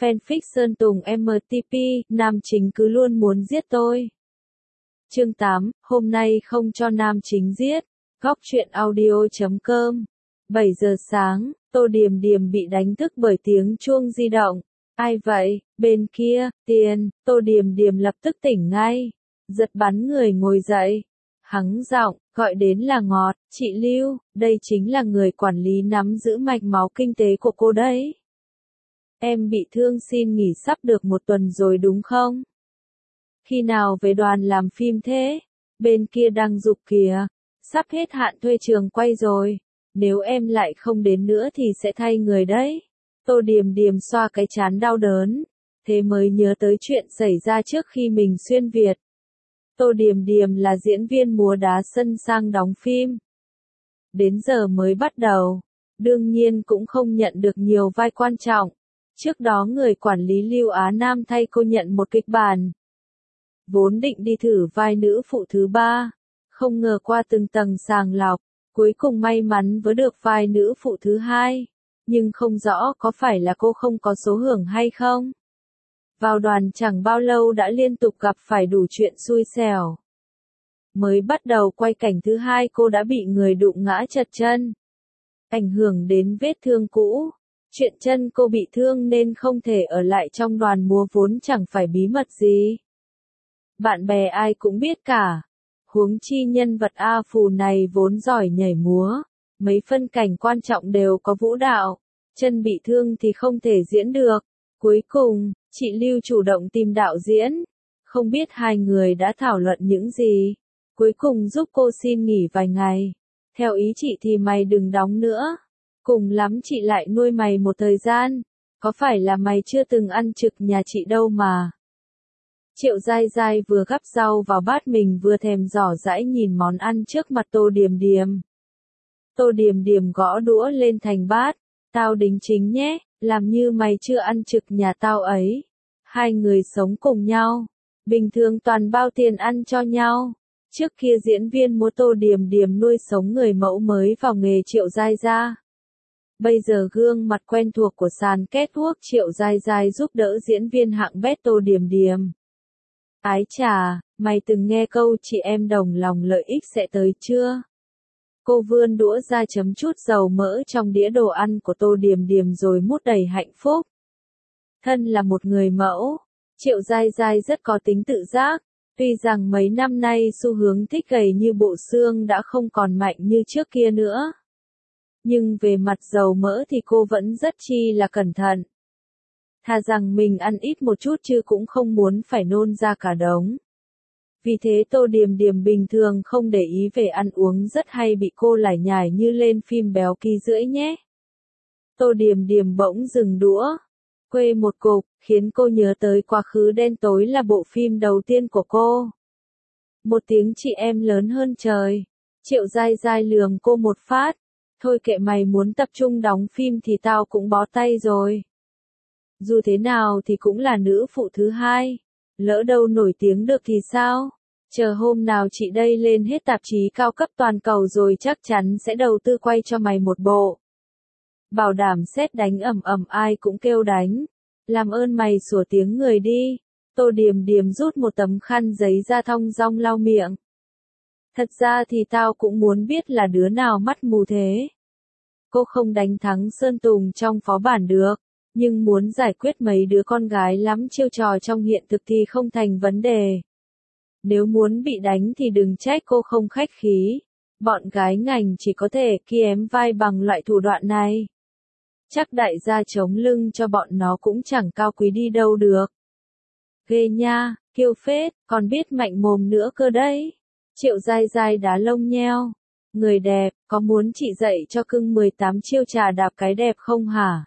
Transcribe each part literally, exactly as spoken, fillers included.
Fanfic Sơn Tùng em tê pê, nam chính cứ luôn muốn giết tôi. Chương tám, hôm nay không cho nam chính giết. Góc truyện audio chấm com. bảy giờ sáng, Tô Điềm Điềm bị đánh thức bởi tiếng chuông di động. Ai vậy? Bên kia, Tiền. Tô Điềm Điềm lập tức tỉnh ngay. Giật bắn người ngồi dậy. Hắng giọng, gọi đến là Ngọt. Chị Lưu, đây chính là người quản lý nắm giữ mạch máu kinh tế của cô đấy. Em bị thương xin nghỉ sắp được một tuần rồi đúng không? Khi nào về đoàn làm phim thế? Bên kia đang giục kìa. Sắp hết hạn thuê trường quay rồi. Nếu em lại không đến nữa thì sẽ thay người đấy. Tô Điềm Điềm xoa cái trán đau đớn. Thế mới nhớ tới chuyện xảy ra trước khi mình xuyên Việt. Tô Điềm Điềm là diễn viên múa đá sân sang đóng phim. Đến giờ mới bắt đầu. Đương nhiên cũng không nhận được nhiều vai quan trọng. Trước đó người quản lý Lưu Á Nam thay cô nhận một kịch bản. Vốn định đi thử vai nữ phụ thứ ba. Không ngờ qua từng tầng sàng lọc. Cuối cùng may mắn với được vai nữ phụ thứ hai. Nhưng không rõ có phải là cô không có số hưởng hay không. Vào đoàn chẳng bao lâu đã liên tục gặp phải đủ chuyện xui xẻo. Mới bắt đầu quay cảnh thứ hai cô đã bị người đụng ngã trật chân. Ảnh hưởng đến vết thương cũ. Chuyện chân cô bị thương nên không thể ở lại trong đoàn múa vốn chẳng phải bí mật gì. Bạn bè ai cũng biết cả. Huống chi nhân vật A Phù này vốn giỏi nhảy múa. Mấy phân cảnh quan trọng đều có vũ đạo. Chân bị thương thì không thể diễn được. Cuối cùng, chị Lưu chủ động tìm đạo diễn. Không biết hai người đã thảo luận những gì. Cuối cùng giúp cô xin nghỉ vài ngày. Theo ý chị thì mày đừng đóng nữa. Cùng lắm chị lại nuôi mày một thời gian. Có phải là mày chưa từng ăn trực nhà chị đâu mà. Triệu Giai Giai vừa gắp rau vào bát mình vừa thèm giỏ dãi nhìn món ăn trước mặt Tô Điềm Điềm. Tô Điềm Điềm gõ đũa lên thành bát. Tao đính chính nhé, làm như mày chưa ăn trực nhà tao ấy. Hai người sống cùng nhau. Bình thường toàn bao tiền ăn cho nhau. Trước kia diễn viên múa Tô Điềm Điềm nuôi sống người mẫu mới vào nghề Triệu Giai Gia. Bây giờ gương mặt quen thuộc của sàn catwalk Triệu Giai Giai giúp đỡ diễn viên hạng bét Tô Điềm Điềm. Ái chà, mày từng nghe câu chị em đồng lòng lợi ích sẽ tới chưa? Cô vươn đũa ra chấm chút dầu mỡ trong đĩa đồ ăn của Tô Điềm Điềm rồi mút đầy hạnh phúc. Thân là một người mẫu, Triệu Giai Giai rất có tính tự giác. Tuy rằng mấy năm nay xu hướng thích gầy như bộ xương đã không còn mạnh như trước kia nữa. Nhưng về mặt dầu mỡ thì cô vẫn rất chi là cẩn thận. Thà rằng mình ăn ít một chút chứ cũng không muốn phải nôn ra cả đống. Vì thế Tô Điềm Điềm bình thường không để ý về ăn uống rất hay bị cô lải nhải như lên phim béo ký rưỡi nhé. Tô Điềm Điềm bỗng dừng đũa. Quê một cục, khiến cô nhớ tới quá khứ đen tối là bộ phim đầu tiên của cô. Một tiếng chị em lớn hơn trời. Triệu Giai Giai lườm cô một phát. Thôi kệ mày muốn tập trung đóng phim thì tao cũng bó tay rồi. Dù thế nào thì cũng là nữ phụ thứ hai. Lỡ đâu nổi tiếng được thì sao? Chờ hôm nào chị đây lên hết tạp chí cao cấp toàn cầu rồi chắc chắn sẽ đầu tư quay cho mày một bộ. Bảo đảm sét đánh ầm ầm ai cũng kêu đánh. Làm ơn mày sủa tiếng người đi. Tô Điềm Điềm rút một tấm khăn giấy ra thong dong lau miệng. Thật ra thì tao cũng muốn biết là đứa nào mắt mù thế. Cô không đánh thắng Sơn Tùng trong phó bản được. Nhưng muốn giải quyết mấy đứa con gái lắm chiêu trò trong hiện thực thì không thành vấn đề. Nếu muốn bị đánh thì đừng trách cô không khách khí. Bọn gái ngành chỉ có thể kiém vai bằng loại thủ đoạn này. Chắc đại gia chống lưng cho bọn nó cũng chẳng cao quý đi đâu được. Ghê nha, kiêu phết, còn biết mạnh mồm nữa cơ đấy. Triệu Giai Giai đá lông nheo. Người đẹp, có muốn chị dạy cho cưng mười tám chiêu trà đạp cái đẹp không hả?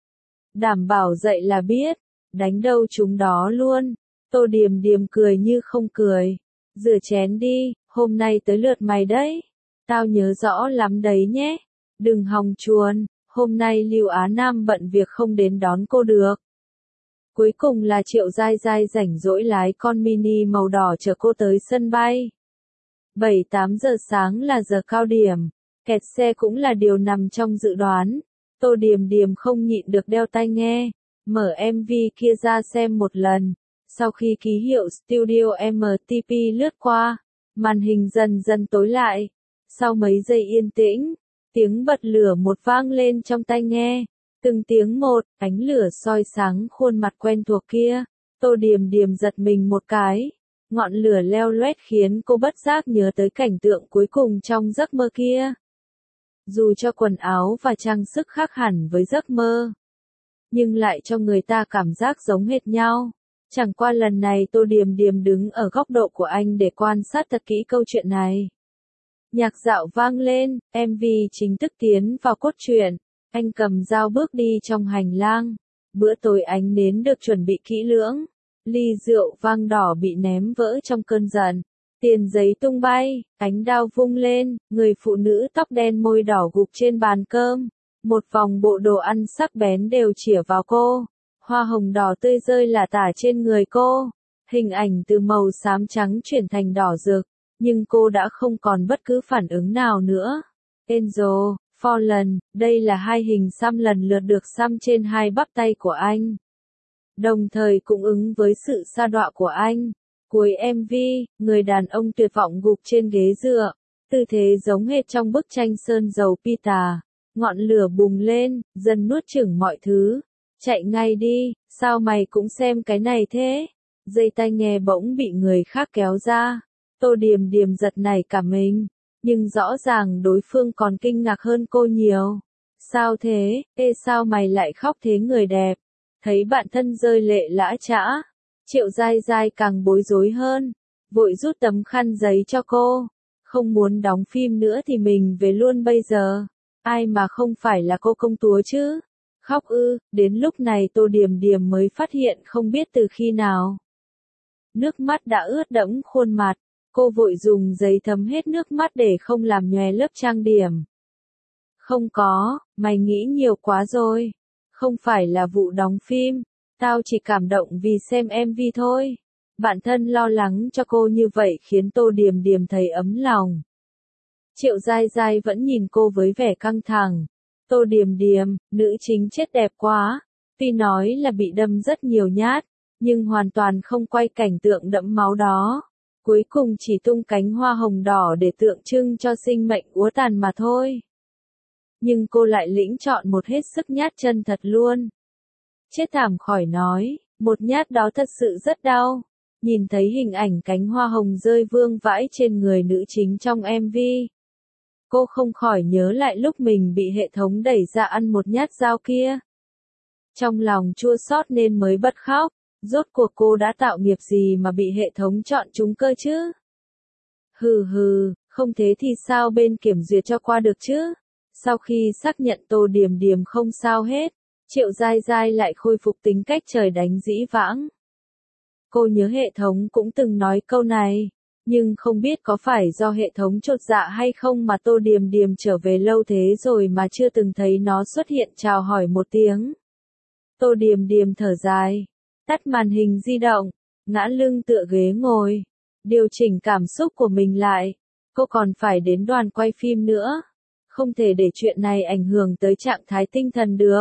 Đảm bảo dạy là biết, đánh đâu chúng đó luôn. Tô Điềm Điềm cười như không cười. Rửa chén đi, hôm nay tới lượt mày đấy. Tao nhớ rõ lắm đấy nhé. Đừng hòng chuồn, hôm nay Lưu Á Nam bận việc không đến đón cô được. Cuối cùng là Triệu Giai Giai rảnh rỗi lái con mini màu đỏ chở cô tới sân bay. bảy tám giờ sáng là giờ cao điểm, kẹt xe cũng là điều nằm trong dự đoán. Tô Điềm Điềm không nhịn được đeo tai nghe. mở em vê kia ra xem một lần. Sau khi ký hiệu Studio em tê pê lướt qua, màn hình dần dần tối lại. Sau mấy giây yên tĩnh, tiếng bật lửa một vang lên trong tai nghe. Từng tiếng một, ánh lửa soi sáng khuôn mặt quen thuộc kia. Tô Điềm Điềm giật mình một cái. Ngọn lửa leo loét khiến cô bất giác nhớ tới cảnh tượng cuối cùng trong giấc mơ kia. Dù cho quần áo và trang sức khác hẳn với giấc mơ, nhưng lại cho người ta cảm giác giống hệt nhau. Chẳng qua lần này Tô Điềm Điềm đứng ở góc độ của anh để quan sát thật kỹ câu chuyện này. Nhạc dạo vang lên, em vê chính thức tiến vào cốt truyện. Anh cầm dao bước đi trong hành lang. Bữa tối ánh nến được chuẩn bị kỹ lưỡng. Ly rượu vang đỏ bị ném vỡ trong cơn giận. Tiền giấy tung bay, ánh đao vung lên, người phụ nữ tóc đen môi đỏ gục trên bàn cơm. Một vòng bộ đồ ăn sắc bén đều chĩa vào cô. Hoa hồng đỏ tươi rơi lả tả trên người cô. Hình ảnh từ màu xám trắng chuyển thành đỏ rực, nhưng cô đã không còn bất cứ phản ứng nào nữa. Angel, Fallen, đây là hai hình xăm lần lượt được xăm trên hai bắp tay của anh. Đồng thời cũng ứng với sự sa đọa của anh. Cuối em vê, người đàn ông tuyệt vọng gục trên ghế dựa, tư thế giống hệt trong bức tranh sơn dầu Pita. Ngọn lửa bùng lên, dần nuốt chửng mọi thứ. Chạy ngay đi, sao mày cũng xem cái này thế? Dây tai nghe bỗng bị người khác kéo ra. Tô Điềm Điềm giật nảy cả mình, nhưng rõ ràng đối phương còn kinh ngạc hơn cô nhiều. Sao thế, ê sao mày lại khóc thế người đẹp? Thấy bạn thân rơi lệ lã chã, Triệu Giai Giai càng bối rối hơn, vội rút tấm khăn giấy cho cô. Không muốn đóng phim nữa thì mình về luôn bây giờ. Ai mà không phải là cô công chúa chứ? Khóc ư? Đến lúc này Tô Điềm Điềm mới phát hiện không biết từ khi nào. Nước mắt đã ướt đẫm khuôn mặt, cô vội dùng giấy thấm hết nước mắt để không làm nhòe lớp trang điểm. Không có, mày nghĩ nhiều quá rồi. Không phải là vụ đóng phim, tao chỉ cảm động vì xem em vê thôi. Bạn thân lo lắng cho cô như vậy khiến Tô Điềm Điềm thấy ấm lòng. Triệu Giai Giai vẫn nhìn cô với vẻ căng thẳng. Tô Điềm Điềm, nữ chính chết đẹp quá. Tuy nói là bị đâm rất nhiều nhát, nhưng hoàn toàn không quay cảnh tượng đẫm máu đó. Cuối cùng chỉ tung cánh hoa hồng đỏ để tượng trưng cho sinh mệnh úa tàn mà thôi. Nhưng cô lại lĩnh chọn một hết sức nhát chân thật luôn. Chết thảm khỏi nói, một nhát đó thật sự rất đau. Nhìn thấy hình ảnh cánh hoa hồng rơi vương vãi trên người nữ chính trong em vê. Cô không khỏi nhớ lại lúc mình bị hệ thống đẩy ra ăn một nhát dao kia. Trong lòng chua xót nên mới bật khóc. Rốt cuộc cô đã tạo nghiệp gì mà bị hệ thống chọn trúng cơ chứ? Hừ hừ, không thế thì sao bên kiểm duyệt cho qua được chứ? Sau khi xác nhận Tô Điềm Điềm không sao hết, Triệu Giai Giai lại khôi phục tính cách trời đánh dĩ vãng. Cô nhớ hệ thống cũng từng nói câu này, nhưng không biết có phải do hệ thống chột dạ hay không mà Tô Điềm Điềm trở về lâu thế rồi mà chưa từng thấy nó xuất hiện chào hỏi một tiếng. Tô Điềm Điềm thở dài, tắt màn hình di động, ngã lưng tựa ghế ngồi, điều chỉnh cảm xúc của mình lại. Cô còn phải đến đoàn quay phim nữa. Không thể để chuyện này ảnh hưởng tới trạng thái tinh thần được.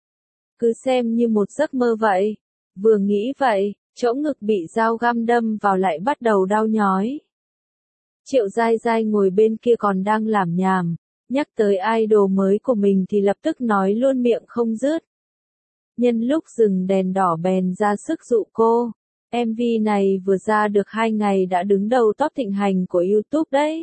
Cứ xem như một giấc mơ vậy. Vừa nghĩ vậy, chỗ ngực bị dao găm đâm vào lại bắt đầu đau nhói. Triệu Giai Giai ngồi bên kia còn đang làm nhảm, nhắc tới idol mới của mình thì lập tức nói luôn miệng không dứt. Nhân lúc dừng đèn đỏ bèn ra sức dụ cô. em vê này vừa ra được hai ngày đã đứng đầu top thịnh hành của YouTube đấy.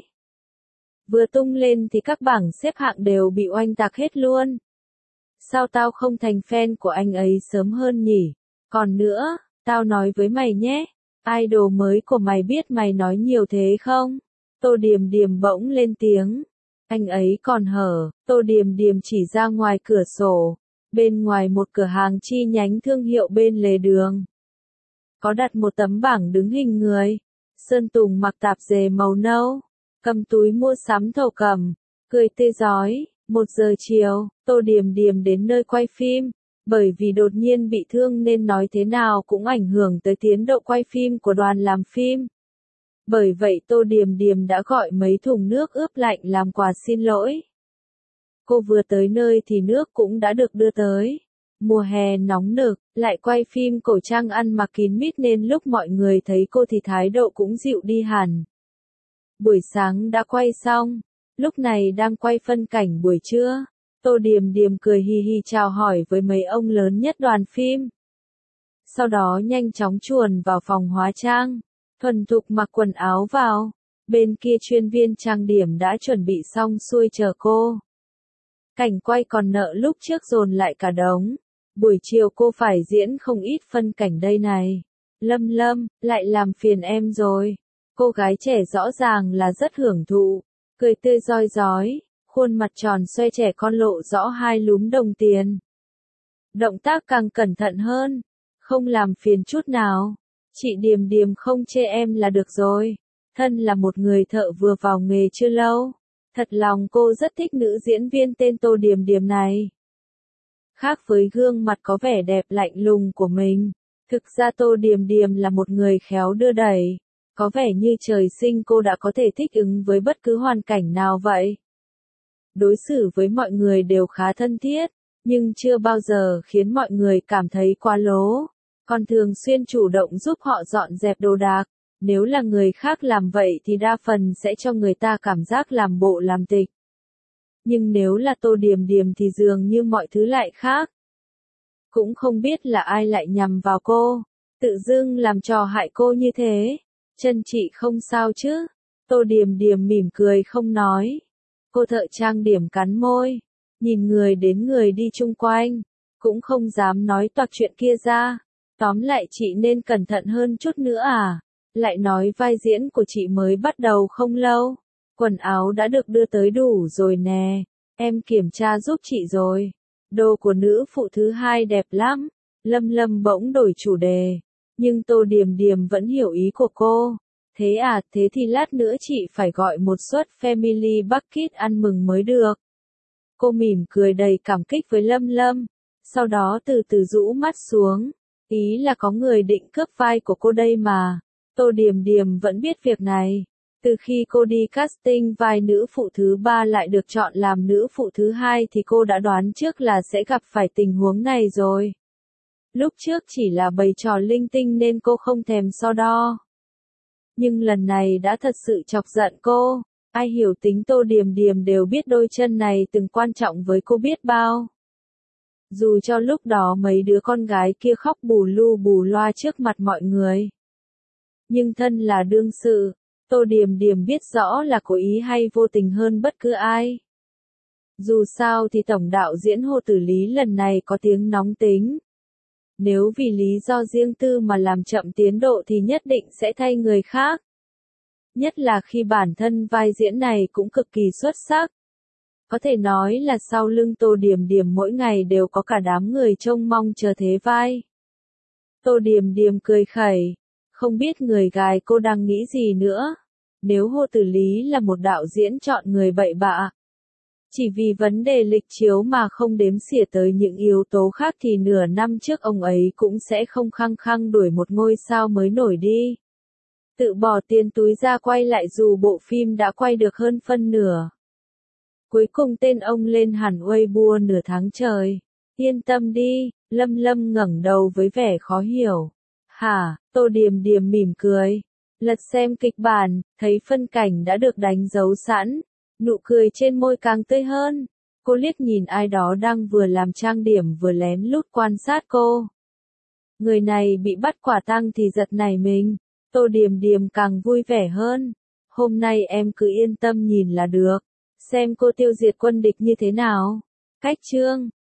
Vừa tung lên thì các bảng xếp hạng đều bị oanh tạc hết luôn. Sao tao không thành fan của anh ấy sớm hơn nhỉ? Còn nữa, tao nói với mày nhé, idol mới của mày biết mày nói nhiều thế không? Tô Điềm Điềm bỗng lên tiếng. Anh ấy còn hở, Tô Điềm Điềm chỉ ra ngoài cửa sổ. Bên ngoài một cửa hàng chi nhánh thương hiệu bên lề đường. Có đặt một tấm bảng đứng hình người. Sơn Tùng mặc tạp dề màu nâu, cầm túi mua sắm thổ cẩm, cười tươi rói. Một giờ chiều, Tô Điềm Điềm đến nơi quay phim. Bởi vì đột nhiên bị thương nên nói thế nào cũng ảnh hưởng tới tiến độ quay phim của đoàn làm phim. Bởi vậy Tô Điềm Điềm đã gọi mấy thùng nước ướp lạnh làm quà xin lỗi. Cô vừa tới nơi thì nước cũng đã được đưa tới. Mùa hè nóng nực, lại quay phim cổ trang ăn mặc kín mít nên lúc mọi người thấy cô thì thái độ cũng dịu đi hẳn. Buổi sáng đã quay xong, lúc này đang quay phân cảnh buổi trưa. Tô Điềm Điềm cười hì hì chào hỏi với mấy ông lớn nhất đoàn phim. Sau đó nhanh chóng chuồn vào phòng hóa trang, thuần thục mặc quần áo vào. Bên kia chuyên viên trang điểm đã chuẩn bị xong xuôi chờ cô. Cảnh quay còn nợ lúc trước dồn lại cả đống. Buổi chiều cô phải diễn không ít phân cảnh đây này. Lâm Lâm, lại làm phiền em rồi. Cô gái trẻ rõ ràng là rất hưởng thụ, cười tươi rói rói, khuôn mặt tròn xoe trẻ con lộ rõ hai lúm đồng tiền. Động tác càng cẩn thận hơn, không làm phiền chút nào. Chị Điềm Điềm không chê em là được rồi. Thân là một người thợ vừa vào nghề chưa lâu, thật lòng cô rất thích nữ diễn viên tên Tô Điềm Điềm này. Khác với gương mặt có vẻ đẹp lạnh lùng của mình, thực ra Tô Điềm Điềm là một người khéo đưa đẩy, có vẻ như trời sinh cô đã có thể thích ứng với bất cứ hoàn cảnh nào vậy. Đối xử với mọi người đều khá thân thiết, nhưng chưa bao giờ khiến mọi người cảm thấy quá lố, còn thường xuyên chủ động giúp họ dọn dẹp đồ đạc. Nếu là người khác làm vậy thì đa phần sẽ cho người ta cảm giác làm bộ làm tịch. Nhưng nếu là Tô Điềm Điềm thì dường như mọi thứ lại khác. Cũng không biết là ai lại nhằm vào cô, tự dưng làm trò hại cô như thế. Chân chị không sao chứ? Tô Điềm Điềm mỉm cười không nói. Cô thợ trang điểm cắn môi, nhìn người đến người đi chung quanh, cũng không dám nói toạc chuyện kia ra. Tóm lại chị nên cẩn thận hơn chút nữa à? Lại nói vai diễn của chị mới bắt đầu không lâu. Quần áo đã được đưa tới đủ rồi nè. Em kiểm tra giúp chị rồi. Đồ của nữ phụ thứ hai đẹp lắm. Lâm Lâm bỗng đổi chủ đề. Nhưng Tô Điềm Điềm vẫn hiểu ý của cô. Thế à, thế thì lát nữa chị phải gọi một suất Family Bucket ăn mừng mới được. Cô mỉm cười đầy cảm kích với Lâm Lâm. Sau đó từ từ rũ mắt xuống. Ý là có người định cướp vai của cô đây mà. Tô Điềm Điềm vẫn biết việc này. Từ khi cô đi casting vai nữ phụ thứ ba lại được chọn làm nữ phụ thứ hai thì cô đã đoán trước là sẽ gặp phải tình huống này rồi. Lúc trước chỉ là bày trò linh tinh nên cô không thèm so đo. Nhưng lần này đã thật sự chọc giận cô. Ai hiểu tính Tô Điềm Điềm đều biết đôi chân này từng quan trọng với cô biết bao. Dù cho lúc đó mấy đứa con gái kia khóc bù lu bù loa trước mặt mọi người. Nhưng thân là đương sự, Tô Điềm Điềm biết rõ là cố ý hay vô tình hơn bất cứ ai. Dù sao thì tổng đạo diễn Hồ Tử Lý lần này có tiếng nóng tính. Nếu vì lý do riêng tư mà làm chậm tiến độ thì nhất định sẽ thay người khác. Nhất là khi bản thân vai diễn này cũng cực kỳ xuất sắc. Có thể nói là sau lưng Tô Điềm Điềm mỗi ngày đều có cả đám người trông mong chờ thế vai. Tô Điềm Điềm cười khẩy. Không biết người gái cô đang nghĩ gì nữa. Nếu Hồ Tử Lý là một đạo diễn chọn người bậy bạ, chỉ vì vấn đề lịch chiếu mà không đếm xỉa tới những yếu tố khác thì nửa năm trước ông ấy cũng sẽ không khăng khăng đuổi một ngôi sao mới nổi đi. Tự bỏ tiền túi ra quay lại dù bộ phim đã quay được hơn phân nửa. Cuối cùng tên ông lên hẳn Weibo nửa tháng trời. Yên tâm đi, Lâm Lâm ngẩng đầu với vẻ khó hiểu. Hả? Tô Điềm Điềm mỉm cười. Lật xem kịch bản, thấy phân cảnh đã được đánh dấu sẵn. Nụ cười trên môi càng tươi hơn. Cô liếc nhìn ai đó đang vừa làm trang điểm vừa lén lút quan sát cô. Người này bị bắt quả tang thì giật nảy mình. Tô Điềm Điềm càng vui vẻ hơn. Hôm nay em cứ yên tâm nhìn là được. Xem cô tiêu diệt quân địch như thế nào. Cách chương